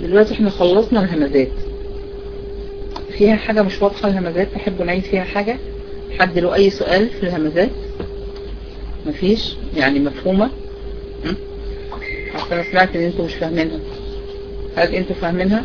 دلوقتي احنا خلصنا الهمزات. فيها حاجة مش واضحة الهمزات تحبوا نعيد فيها حاجة؟ حد له اي سؤال في الهمزات؟ مفيش يعني مفهومة؟ اصل انا سمعت ان انتوا مش فاهمينها. هل انتوا فاهمينها؟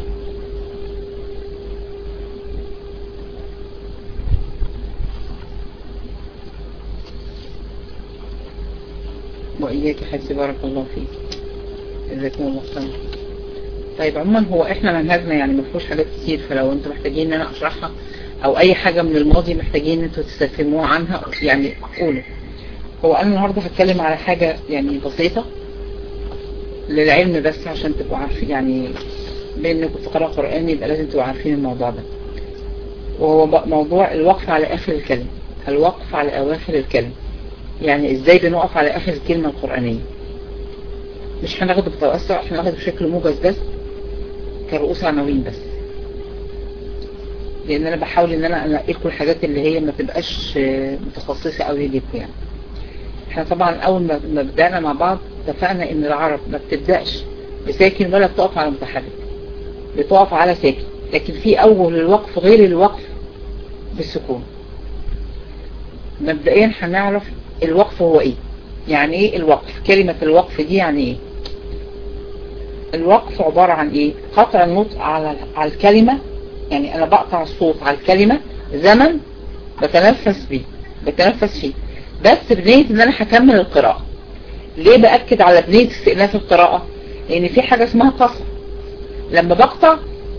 وإياك حبيبي بارك الله فيك. جزاكم الله خير. طيب عموما هو احنا منهجنا يعني ما فيهوش حاجات كتير، فلو انتوا محتاجين ان انا اشرحها او اي حاجة من الماضي محتاجين ان انتوا تستفهموها عنها يعني قولوا. هو انا النهاردة هتكلم على حاجة يعني بسيطة للعلم بس عشان تبقوا عارفين، يعني بانكم تقرأوا قرآن يبقى لازم تبقوا عارفين الموضوع ده. وهو موضوع الوقف على اخر الكلمة. الوقف على اواخر الكلمة، يعني ازاي بنقف على اخر الكلمة القرآنية. مش هناخده بتوسع، هناخده بشكل موجز بس كرؤوس عناوين بس، لان انا بحاول ان انا انقي لكم الحاجات اللي هي ما تبقاش متخصصة قوي ليكم. يعني احنا طبعا اول ما بدأنا مع بعض اتفقنا ان العرب ما بتبدأش بساكن ولا بتقف على متحرك، بتقف على ساكن، لكن في اول الوقف غير الوقف بالسكون. مبدئيا هنعرف الوقف هو ايه، يعني ايه الوقف، كلمة الوقف دي يعني ايه. الوقف عبارة عن ايه؟ قطع النطق على الكلمة، يعني انا بقطع الصوت على الكلمة زمن بتنفس فيه بس بنية ان انا هكمل القراءة. ليه بأكد على بنية استئناف القراءة؟ لان في حاجة اسمها قصر. لما بقطع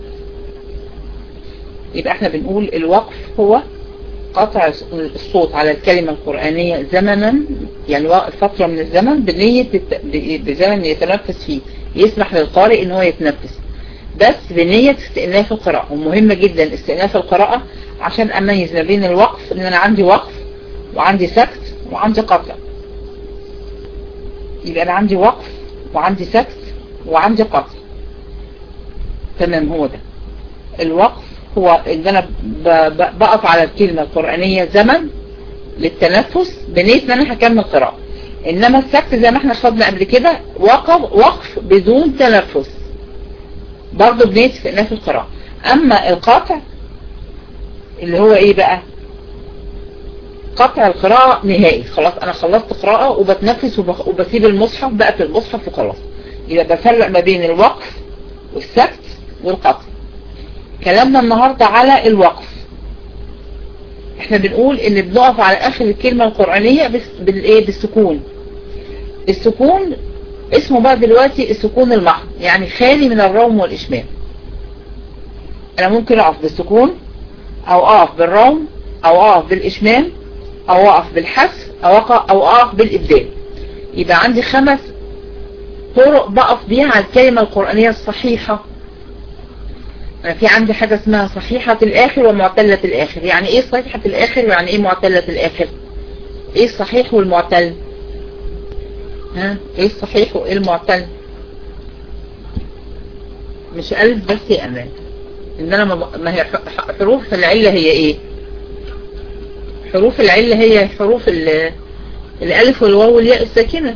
يبقى احنا بنقول الوقف هو قطع الصوت على الكلمة القرآنية زمنا، يعني فترة من الزمن بنية بزمن يتنفس فيه، يسمح للقارئ ان هو يتنفس بس بنية استئناف القراءة. ومهمة جدا استئناف القراءة عشان اميز ما بين الوقف، ان انا عندي وقف وعندي سكت وعندي قطع. يبقى انا عندي وقف وعندي سكت وعندي قطع. تمام، هو ده الوقف. هو ان انا بقف على الكلمة القرآنية زمن للتنفس بنية ان انا هكمل قراءة. انما السكت زي ما احنا خدنا قبل كده وقف بدون تنفس برضه بنية استئناف القراءة. اما القطع اللي هو ايه بقى؟ قطع القراءة نهائي، خلاص انا خلصت قراءة وبتنفس وبسيب المصحف بقى في المصحف وخلاص. يبقى بفرق ما بين الوقف والسكت والقطع. كلامنا النهاردة على الوقف. احنا بنقول ان بنقف على اخر الكلمة القرآنية بالسكون. السكون اسمه بقى دلوقتي السكون المحض، يعني خالي من الروم والاشمام. انا ممكن اقف بالسكون او اقف بالروم او اقف بالاشمام او اقف بالحذف او اقف بالابدال. يبقى عندي 5 طرق بقف بيها على الكلمة القرآنية الصحيحة. أنا في عندي حاجة اسمها صحيحة الآخر ومعتلة الآخر. يعني إيه صحيحة الآخر ويعني إيه معتلة الآخر؟ إيه الصحيح والمعتل؟ إيه الصحيح وإيه المعتل؟ مش ألف بس يا أمان، إن أنا ما هي حروف العلة هي إيه؟ حروف العلة هي حروف الألف والواو والياء الساكنة،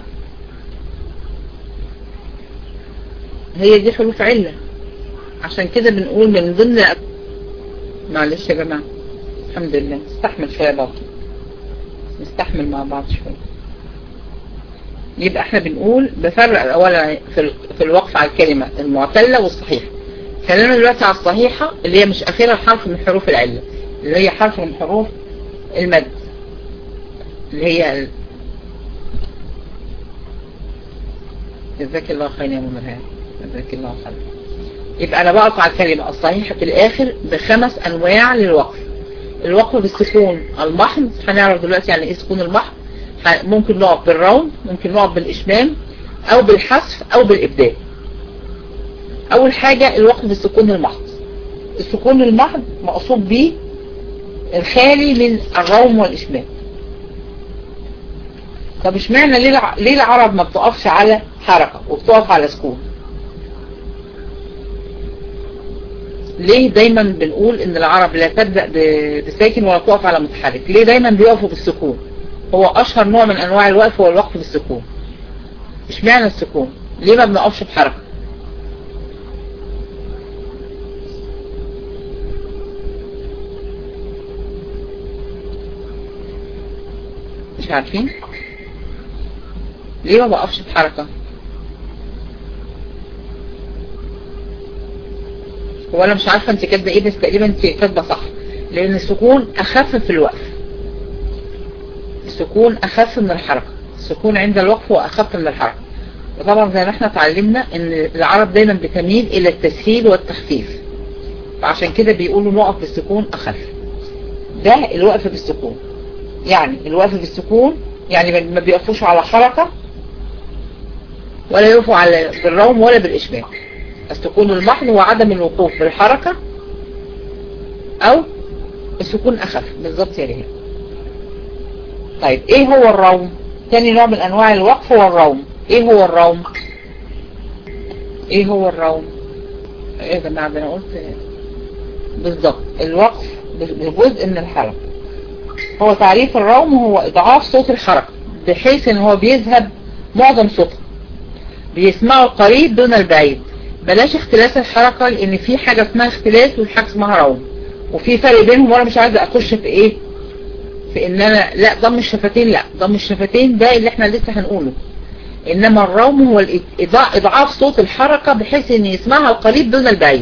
هي دي حروف علة. عشان كده بنقول من ضمن معلش يا جماعة، الحمد لله نستحمل شوية بعض، نستحمل مع بعض شوية. يبقى احنا بنقول بفرق اولا في الوقف على الكلمة المعتلة والصحيحة. خلينا دلوقتي على الصحيحة اللي هي مش اخرها حرف من حروف العلة، اللي هي حرف من حروف المد، اللي هي جزاك الله خير يا مرهان، جزاك الله خير. يبقى انا بقف على الكلمة الصحيحة في الاخر ب5 انواع للوقف. الوقف بالسكون المحض، هنعرف دلوقتي يعني ايه سكون المحض. ممكن نقف بالروم، ممكن نقف بالاشمام او بالحذف او بالابدال. اول حاجة الوقف بالسكون المحض. السكون المحض مقصود به الخالي من الروم والاشمام. طب اشمعنى ليه العرب ما بتقفش على حركة وبتقف على سكون؟ ليه دايما بنقول ان العرب لا تبدأ بساكن ولا تقف على متحرك؟ ليه دايما بيقفوا بالسكون؟ هو اشهر نوع من انواع الوقف هو الوقف بالسكون. اشمعنى السكون؟ ليه ما بنقفش بحركة؟ مش عارفين ليه ما بقفش بحركة؟ هو انا مش عارفة انت كاتبه ايه، بس تقريبا انت كاتبه صح، لان السكون اخف في الوقف. السكون اخف من الحركة، السكون عند الوقف هو اخف من الحركة. وطبعا زي ما احنا اتعلمنا ان العرب دايما بتميل الى التسهيل والتخفيف، فعشان كده بيقولوا نقف بالسكون اخف. ده الوقف بالسكون، يعني الوقف بالسكون يعني ما بيقفوش على حركة ولا يقفوا على بالروم ولا بالإشباه. السكون المحض هو عدم الوقوف بالحركة او السكون اخف بالظبط يا ريهام. طيب ايه هو الروم؟ تاني نوع من انواع الوقف هو الروم. ايه هو الروم؟ ايه هو الروم؟ ايه يا جماعة ده انا قلت بالظبط الوقف بجزء من الحركة. هو تعريف الروم هو اضعاف صوت الحركة بحيث ان هو بيذهب معظم صوتها، بيسمعوا القريب دون البعيد. بلاش اختلاس الحركة، لان في حاجة اسمها اختلاس وفي حاجة اسمها روم، وفي فرق بينهم، وانا مش عايزة اخش في ايه، في ان انا لا ضم الشفتين، لا ضم الشفتين ده اللي احنا لسه هنقوله. انما الروم هو اضعاف صوت الحركة بحيث ان يسمعها القريب دون البعيد،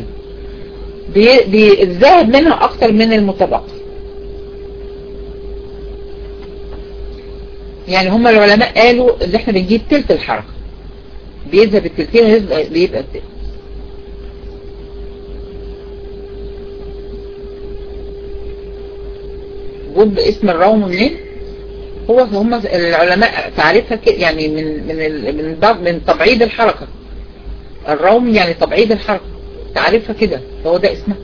بيذهب منها اكتر من المتبقي. يعني هم العلماء قالوا ان احنا بنجيب تلت الحركة، بيذهب التلتين بيبقى التلت. جب اسم الروم منين؟ هم العلماء تعرفها كده، يعني من تبعيد الحركة. الروم يعني تبعيد الحركة، تعرفها كده، هو ده اسمها.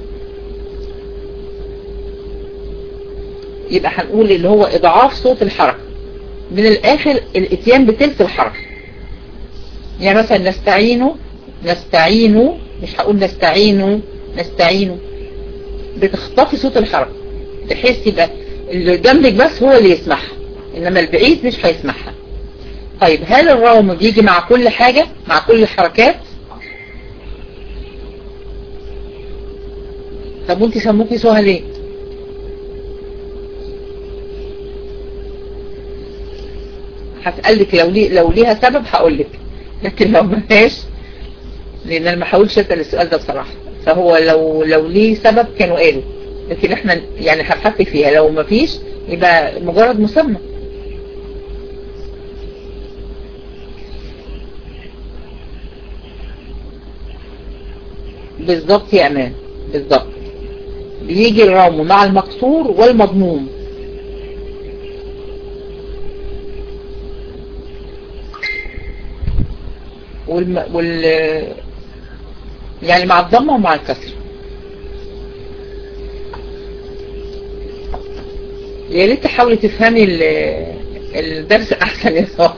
يبقى هنقول اللي هو اضعاف صوت الحركة، من الاخر الاتيان بتلت الحركة. يعني مثلا نستعينوا، مش هقول نستعينوا، بتخطفي صوت الحركة بحيث يبقى اللي جنبك بس هو اللي يسمعها، انما البعيد مش هيسمعها. طيب هل الروم بيجي مع كل حاجة، مع كل الحركات؟ طب وانت سموكي سوها ليه؟ هسألك لو ليها سبب هقولك، لكن لو ملهاش، لان انا ما حاولش اسال السؤال ده بصراحة، فهو لو ليه سبب كانوا قالوا، لكن احنا يعني هنحكي فيها. لو ما فيش يبقى مجرد مسمى. بالظبط يا امان، بالظبط. بيجي الروم مع المكسور والمضموم. يعني مع الضمة ومع الكسر. يا ريت تحاولي تفهمي الدرس احسن يا صاحبي.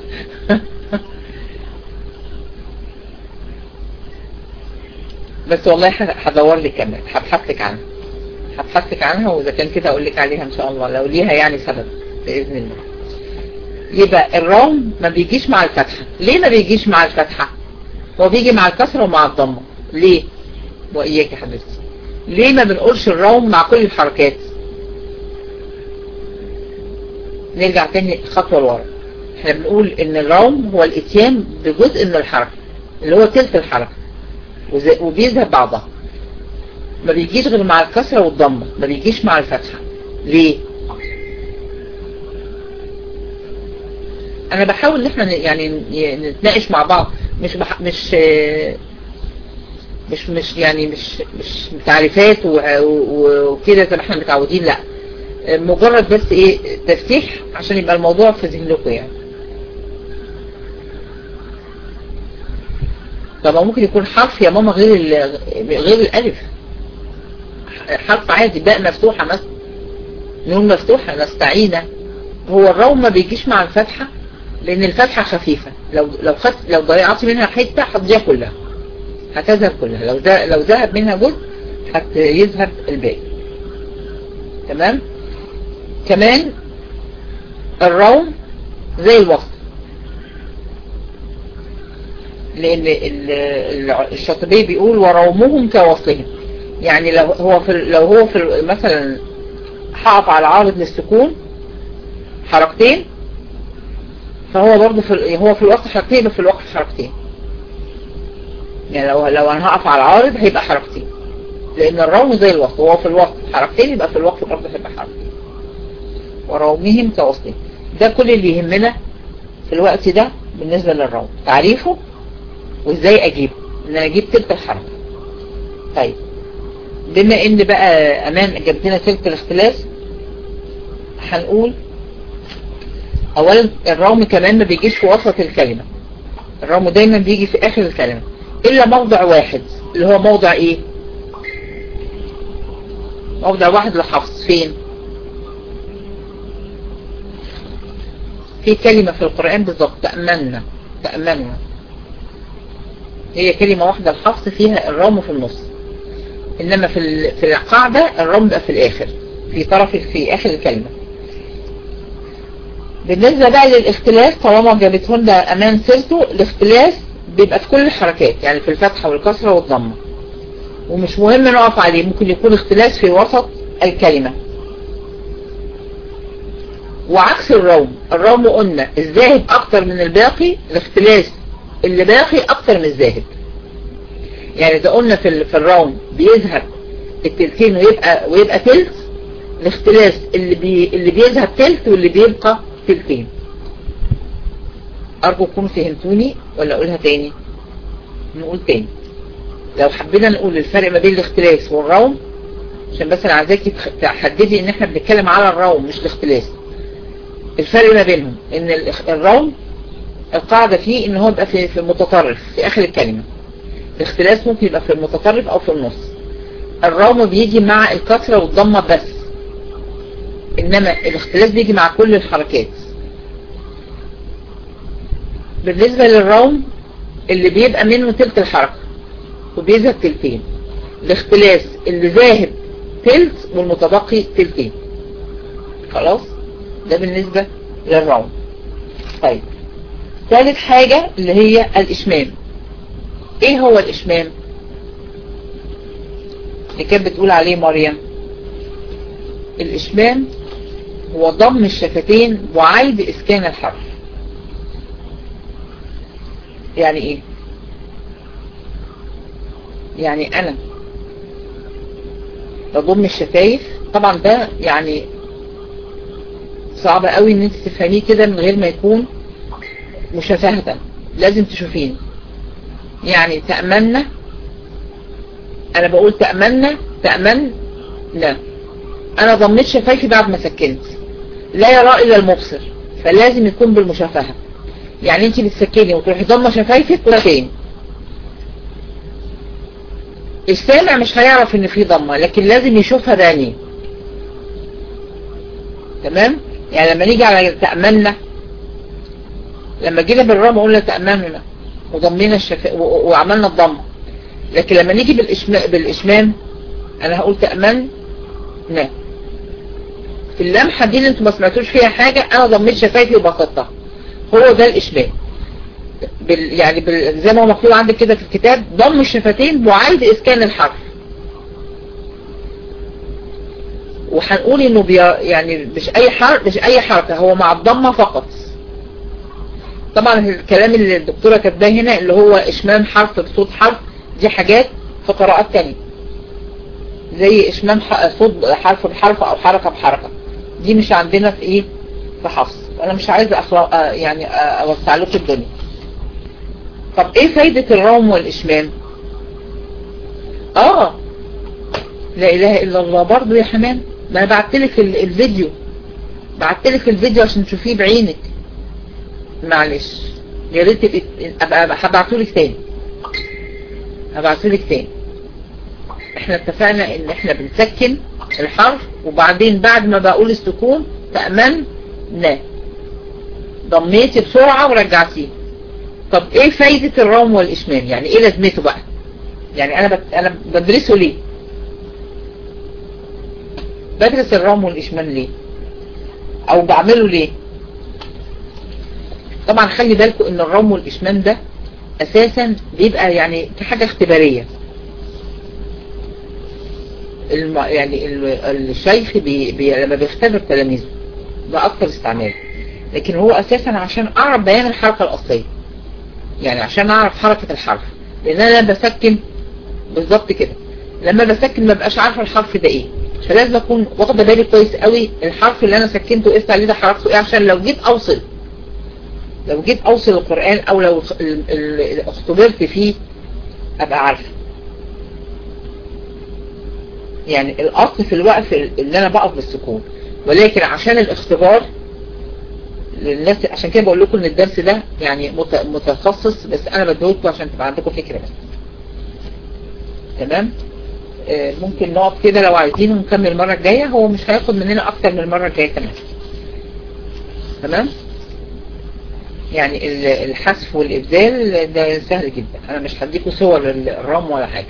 بس والله هدور لك كمان، هبحث لك عنها، واذا كان كده اقول لك عليها ان شاء الله لو ليها يعني سبب باذن الله. يبقى الروم ما بيجيش مع الفتحة. ليه ما بيجيش مع الفتحة؟ هو بيجي مع الكسر ومع الضمة. ليه؟ واياك يا حبيبتي، ليه ما بنقولش الروم مع كل الحركات؟ نرجع تاني خطوة لورا. احنا بنقول ان الروم هو الاتيان بجزء من الحركة اللي هو تلت الحركة، وبيذهب بعضها. ما بيجيش غير مع الكسرة والضمة، ما بيجيش مع الفتحة. ليه؟ انا بحاول ان احنا يعني نتناقش مع بعض، مش يعني مش تعريفات وكده زي ما احنا متعودين، لا، مجرد بس ايه تفتيح عشان يبقى الموضوع في ذهنكم يعني. طبعا ممكن يكون حرف يا ماما غير الالف، حرف عادي، باء مفتوحة مثلا، نون مفتوحة، نستعينة. هو الروم ما بيجيش مع الفتحة لان الفتحة خفيفة، لو ضيعت منها حتة هتضيع كلها، هتذهب كلها. لو ذهب منها جزء هيذهب الباقي. تمام. كمان الروم زي الوصل، لان الشاطبي بيقول ورومهم كوصلهم. يعني لو هو في مثلا حقف على عارض للسكون حركتين، فهو برضه هو في الوقف حركتين، يبقى في الوقف حركتين. يعني لو انا هقف على العارض هيبقى حركتين، لان الروم زي الوقف، هو في الوقف حركتين يبقى في الوقف برضه هيبقى حركتين. ورومهم كوصلين. ده كل اللي يهمنا في الوقت ده بالنسبة للروم، تعريفه وازاي اجيبه، ان انا اجيب تلك الحركة. طيب بما ان بقى امان جبتنا تلك الاختلاس، هنقول اولا الروم كمان ما بيجيش في وسط الكلمة، الروم دايما بيجي في اخر الكلمة الا موضع واحد، اللي هو موضع ايه؟ موضع واحد للحفظ. فين؟ في كلمة في القرآن بالضبط، تأمنا. هي كلمة واحدة الحفظ فيها الروم في النص، انما في القاعدة الروم بقى في الاخر، في اخر الكلمة. بالنسبة بقى للاختلاس، طالما جابته لنا امان سيرته، الاختلاس بيبقى في كل الحركات، يعني في الفتحة والكسرة والضمة، ومش مهم نقف عليه، ممكن يكون اختلاس في وسط الكلمة. وعكس الروم قلنا الذاهب اكتر من الباقي، الاختلاس اللي باقي اكتر من الذاهب. يعني اذا قلنا في الروم بيذهب التلتين ويبقى تلت، الاختلاس اللي بيذهب تلت واللي بيبقى تلتين. ارجو تكونوا فهمتوني ولا اقولها تاني؟ نقول تاني لو حبينا نقول الفرق ما بين الاختلاس والروم، عشان بس انا عايزاكي تحددي ان احنا بنتكلم على الروم مش الاختلاس. الفرق ما بينهم ان الروم القاعدة فيه ان هو يبقى في المتطرف في اخر الكلمة، الاختلاس ممكن يبقى في المتطرف او في النص. الروم بيجي مع الكسرة والضمة بس، انما الاختلاس بيجي مع كل الحركات. بالنسبة للروم اللي بيبقى منه تلت الحركة وبيذهب تلتين، الاختلاس اللي ذاهب تلت والمتبقي تلتين. خلاص، ده بالنسبة للروم. طيب ثالث حاجة اللي هي الإشمام. ايه هو الإشمام اللي كانت بتقول عليه مريم؟ الإشمام هو ضم الشفتين وعيد إسكان الحرف. يعني ايه؟ يعني انا بضم الشفايف، طبعا ده يعني صعب قوي ان انت تفهميه كده من غير ما يكون مشافهة، لازم تشوفين. يعني تأمنا، انا بقول تأمنا، لا، انا ضميت شفايفي بعد ما سكنت، لا يرى الا المبصر، فلازم يكون بالمشافهة. يعني انت بتسكني وتروحي ضمه شفايفك فين، السامع مش هيعرف ان في ضمه، لكن لازم يشوفها بعينيه. تمام؟ يعني لما نيجي على تأمنا، لما جينا بالرام قلنا تأمنا وضمينا وعملنا الضمه، لكن لما نيجي بالإشمام انا هقول تأمن لا، في اللمحة دي اللي انتوا ما سمعتوش فيها حاجة، انا ضميت شفايفي وبسطتها، هو ده الإشمام. يعني زي ما هو مكتوب عندك كده في الكتاب، ضم الشفتين وعيد إسكان الحرف. وهنقول انه يعني مش اي حركة، هو مع الضمة فقط. طبعا الكلام اللي الدكتورة كاتباه هنا اللي هو إشمام حرف بصوت حرف، دي حاجات في قراءات تانية، زي إشمام صوت حرف بحرف او حركة بحركة، دي مش عندنا في ايه، في حفص. انا مش عايزة يعني اوسع لكم الدنيا. طب ايه فايدة الروم والإشمام؟ لا اله الا الله برضو يا حمام، ما انا بعتلك الفيديو، عشان تشوفيه بعينك. معلش يا ريت ابقى هبعتهولك تاني. احنا اتفقنا ان احنا بنسكن الحرف، وبعدين بعد ما بقول السكون تأمن لا، ضميتي بسرعة ورجعتيه. طب ايه فايدة الروم والإشمام؟ يعني ايه لازمته بقى؟ يعني انا بدرسه ليه؟ بدرس الروم والإشمام ليه؟ او بعمله ليه؟ طبعا خلي بالكم ان الروم والإشمام ده اساسا بيبقى يعني كحاجة اختبارية. يعني الشيخ لما بيختبر تلاميذه ده اكتر استعمال. لكن هو اساسا عشان اعرف بيان الحركة الاصلية، يعني عشان اعرف حركة الحرف، لان انا بسكن بالظبط كده، لما بسكن ما بقاش عارفه الحرف ده ايه، فلازم اكون واخده بالي كويس قوي الحرف اللي انا سكنته ايه عليه ده حركته ايه، عشان لو جيت اوصل القرآن او لو اختبرت فيه ابقى عارفه. يعني الاصل في الوقف اللي انا بقف بالسكون، ولكن عشان الاختبار للناس، عشان كده بقول لكم ان الدرس ده يعني متخصص، بس انا بديهولكم عشان تبقى عندكم فكرة بس. تمام. ممكن نقف كده لو عايزين ونكمل المرة الجاية، هو مش هياخد مننا اكتر من المرة الجاية كمان. تمام. يعني الحذف والابدال ده سهل جدا، انا مش هديكم صور الرام ولا حاجة،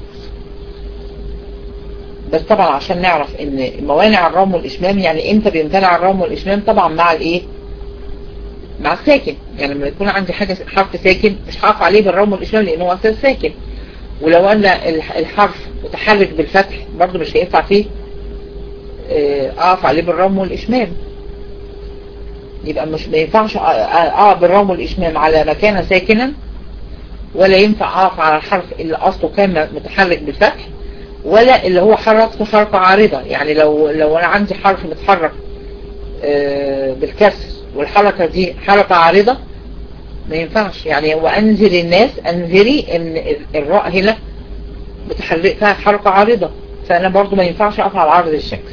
بس طبعا عشان نعرف ان موانع الرام والاشمام، يعني امتى بيمتنع الرام والاشمام، طبعا مع الايه، مع الساكن. يعني لما يكون عندي حاجة حرف ساكن مش هقف عليه بالرام والاشمام لانه هو اساس ساكن، ولو ان الحرف متحرك بالفتح برضه مش هينفع فيه اقف عليه بالرام والاشمام. يبقى مش ما ينفعش اقف بالرام والاشمام على مكانه ساكنا، ولا ينفع اقف على الحرف اللي اصله كان متحرك بالفتح، ولا اللي هو حركته حركة عارضة. يعني لو انا عندي حرف متحرك بالكسر والحركة دي حركة عارضة ما ينفعش. يعني وانذر الناس، انذري ان الراء هنا بتحركها حركة عارضة، فانا برضو ما ينفعش اقف على عرض الشكل.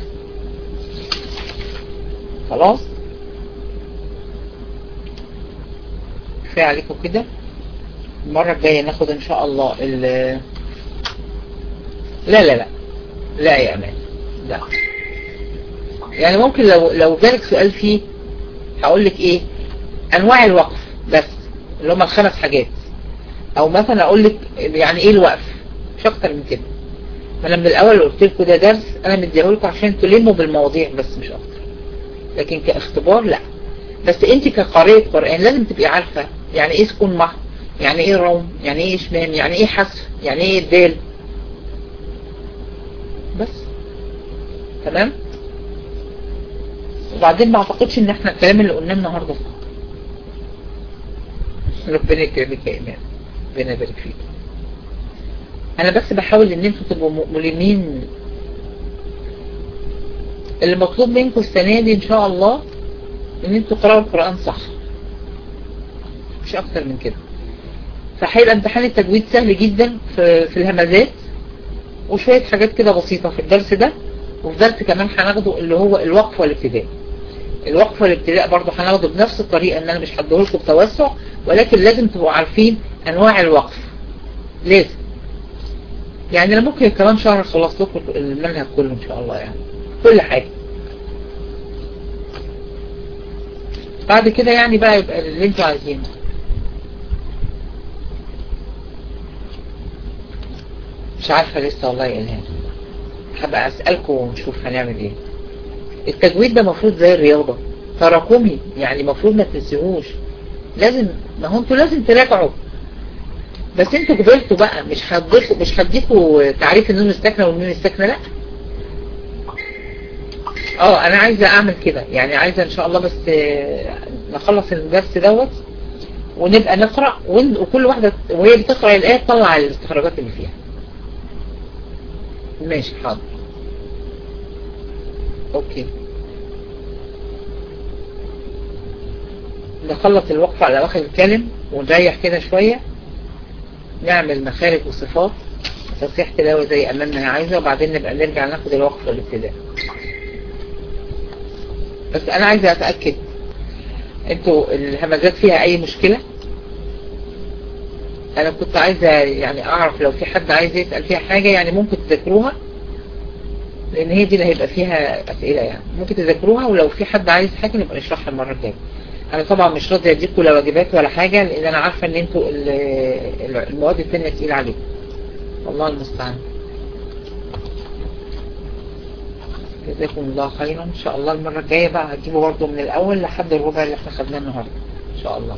خلاص كفاية عليكم كده. المرة الجاية ناخد ان شاء الله لا يا امان، لا. يعني ممكن لو جالك سؤال فيه هقول لك ايه انواع الوقف بس اللي هم ال5 حاجات، او مثلا اقول لك يعني ايه الوقف، مش اكتر من كده. ما انا من الاول قلت لكم ده درس انا مديهولكم عشان تلموا بالمواضيع بس مش اكتر، لكن كاختبار لا. بس انت كقارئة قرآن لازم تبقي عارفة يعني ايه سكون محض، يعني ايه روم، يعني ايه اشمام، يعني ايه حذف، يعني ايه الدال، بس. تمام. وبعدين ما اعتقدش ان احنا الكلام اللي قلناه النهارده صح. ربنا يكرمك يا ايمان، ربنا يبارك فيك. انا بس بحاول ان انتوا تبقوا ملمين. اللي مطلوب منكم السنه دي ان شاء الله ان انتوا تقراوا القرآن صح، مش اكتر من كده. فهيبقى امتحان التجويد سهل جدا في الهمزات، وشوية حاجات كده بسيطة في الدرس ده. وفي درس كمان هناخده اللي هو الوقف والابتداء. الوقف والابتداء برضه هناخده بنفس الطريقة، ان انا مش هديهولكم بتوسع، ولكن لازم تبقوا عارفين انواع الوقف لازم. يعني انا ممكن كمان شهر خلص لكم المنهج كله ان شاء الله، يعني كل حاجة. بعد كده يعني بقى يبقى اللي انتوا عايزينه. مش عارفة لسه والله يا إلهام، هبقى أسألكم ونشوف هنعمل ايه. التجويد ده مفروض زي الرياضة تراكمي، يعني مفروض ما تنسيهوش، لازم، ما هو انتوا لازم تراجعوا. بس انتوا كبرتوا بقى، مش هديكوا تعريف النون الساكنة والنون الساكنة، لا. انا عايزة اعمل كده، يعني عايزة ان شاء الله بس نخلص الدرس دوت ونبقى نقرأ، وكل واحدة وهي بتقرأ الآية تطلع الاستخراجات اللي فيها. ماشي حاضر. اوكي، نخلص الوقف على اواخر الكلم ونريح كده شوية، نعمل مخارج وصفات تصحيح تلاوة زي امامنا هي عايزة، وبعدين نبقى نرجع ناخد الوقف والابتداء. بس انا عايزة اتأكد انتوا الهمزات فيها اي مشكلة. انا كنت عايزة يعني اعرف لو في حد عايز يسأل فيها حاجة، يعني ممكن تذكروها، لان هي دي اللي هيبقى فيها اسئلة، يعني ممكن تذكروها، ولو في حد عايز حاجة نبقى نشرحها المرة الجاية. انا طبعا مش راضي اديكم لا واجبات ولا حاجة، لان انا عارفة ان انتوا المواد التانية تقيل عليكم، والله المستعان. جزاكم الله خيرا. ان شاء الله المرة الجاية بقى هتجيبوا برضه من الاول لحد الربع اللي احنا خدناه النهاردة ان شاء الله.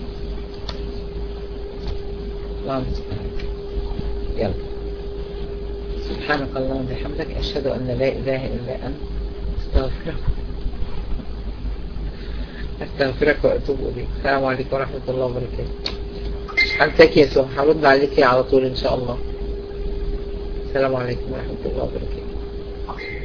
الله المستعان. يلا، سبحانك اللهم وبحمدك، اشهد ان لا اله الا انت، استغفرك. استغفرك واتوب اليك. السلام عليكم ورحمة الله وبركاته. هنساك يا سهى، هرد عليكي على طول ان شاء الله. السلام عليكم ورحمة الله وبركاته.